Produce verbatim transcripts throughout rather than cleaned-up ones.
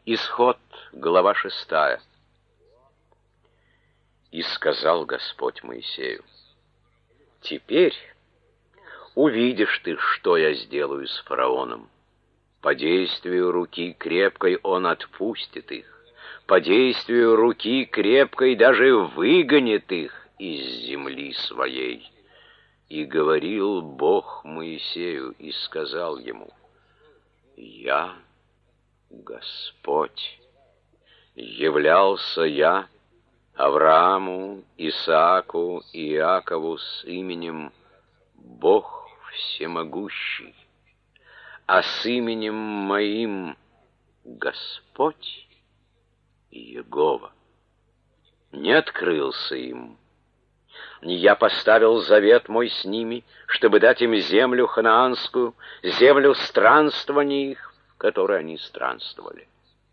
Исход, глава шестая. И сказал Господь Моисею: теперь увидишь ты, что я сделаю с фараоном. По действию руки крепкой он отпустит их, по действию руки крепкой даже выгонит их из земли своей. И говорил Бог Моисею и сказал ему: я Господь. Являлся я Аврааму, Исааку и Иакову с именем Бог Всемогущий, а с именем моим Господь Иегова не открылся им. Я поставил завет мой с ними, чтобы дать им землю ханаанскую, землю странствования их, в которой они странствовали.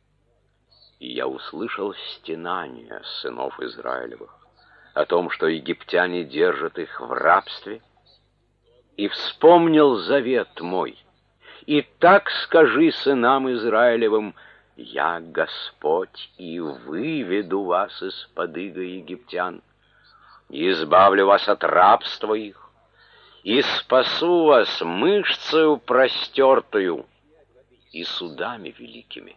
И я услышал стенания сынов Израилевых о том, что египтяне держат их в рабстве, и вспомнил завет мой. И так скажи сынам Израилевым: я Господь, и выведу вас из-под ига египтян, и избавлю вас от рабства их, и спасу вас мышцею простертую и судами великими,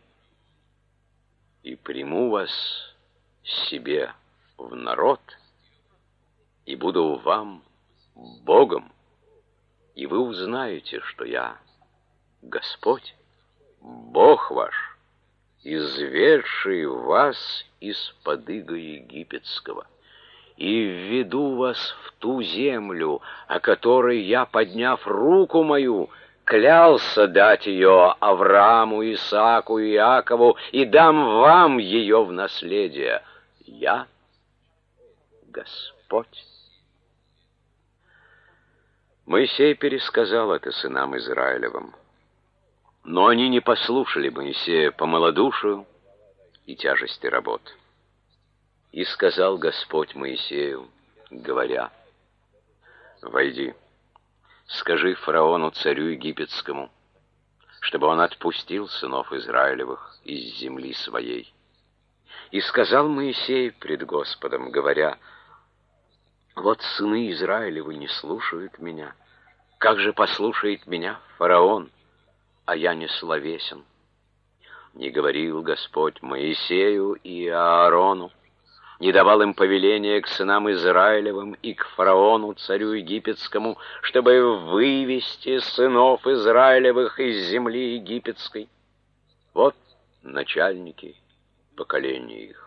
и приму вас себе в народ, и буду вам Богом, и вы узнаете, что я Господь, Бог ваш, изведший вас из-под ига египетского, и введу вас в ту землю, о которой я, подняв руку мою, клялся дать ее Аврааму, Исааку и Иакову, и дам вам ее в наследие. Я Господь. Моисей пересказал это сынам Израилевым, но они не послушали Моисея по малодушию и тяжести работ. И сказал Господь Моисею, говоря: войди, скажи фараону, царю египетскому, чтобы он отпустил сынов Израилевых из земли своей. И сказал Моисей пред Господом, говоря: вот сыны Израилевы не слушают меня. Как же послушает меня фараон, а я не словесен? Не говорил Господь Моисею и Аарону, не давал им повеления к сынам Израилевым и к фараону, царю египетскому, чтобы вывести сынов Израилевых из земли египетской. Вот начальники поколения их.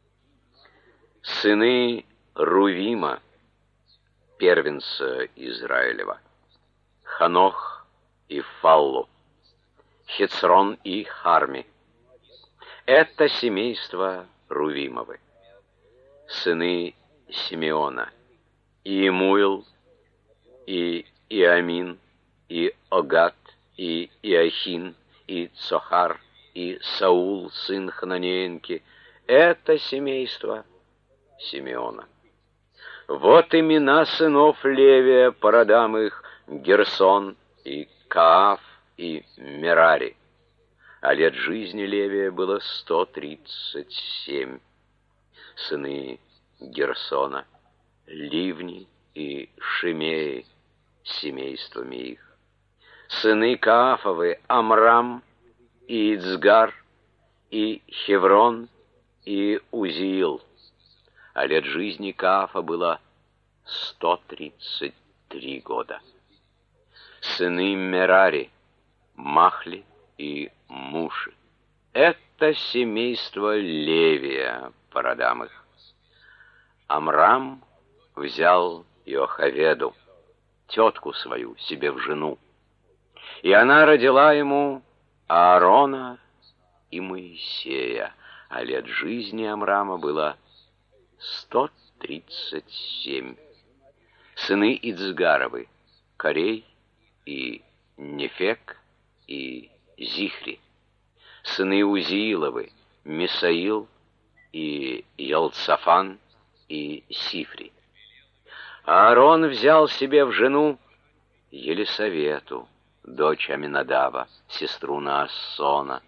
Сыны Рувима, первенца Израилева: Ханох и Фаллу, Хецрон и Харми. Это семейство Рувимовы. Сыны Симеона: Иемуил, и Иамин, и Огат, и Иохин, и Цохар, и Саул, сын Хананеенки. Это семейство Симеона. Вот имена сынов Левия по родам их: Герсон, и Кааф, и Мерари. А лет жизни Левия было сто тридцать семь. Сыны Герсона: Ливни и Шимеи, семействами их. Сыны Каафовы: Амрам, и Ицгар, и Хеврон, и Узиил. А лет жизни Каафа было сто тридцать три года. Сыны Мерари: Махли и Муши. Это семейство Левия по родам их. Амрам взял Иохаведу, тетку свою, себе в жену, и она родила ему Аарона и Моисея, а лет жизни Амрама было сто тридцать семь. Сыны Ицгаровы: Корей и Нефек и Зихри. Сыны Узииловы: Мисаил и Елцафан и Сифри. Аарон взял себе в жену Елисавету, дочь Аминадава, сестру Наассона,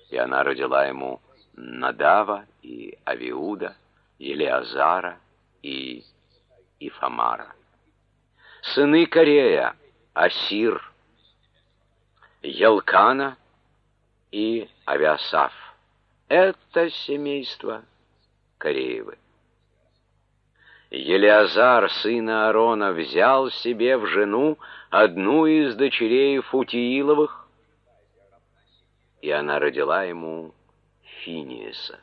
И она родила ему Надава и Авиуда, Елеазара и Ифамара. Сыны Корея: Асир, Елкана и Авиасаф. Это семейство Кореевы. Елеазар, сын Аарона, взял себе в жену одну из дочерей Футииловых, и она родила ему Финиеса.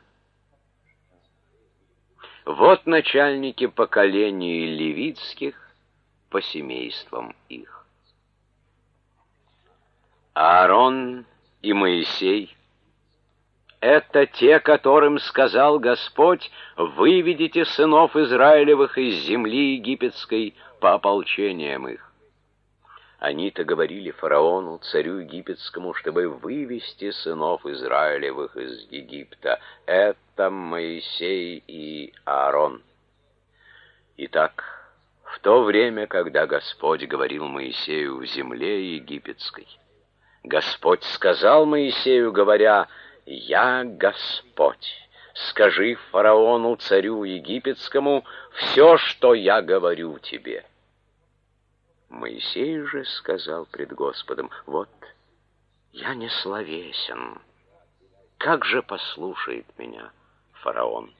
Вот начальники поколений левитских по семействам их. Аарон и Моисей — это те, которым сказал Господь: «Выведите сынов Израилевых из земли египетской по ополчениям их». Они-то говорили фараону, царю египетскому, чтобы вывести сынов Израилевых из Египта. Это Моисей и Аарон. Итак, в то время, когда Господь говорил Моисею в земле египетской, Господь сказал Моисею, говоря: «Я Господь, скажи фараону, царю египетскому, все, что я говорю тебе». Моисей же сказал пред Господом: «Вот, я не словесен, как же послушает меня фараон?»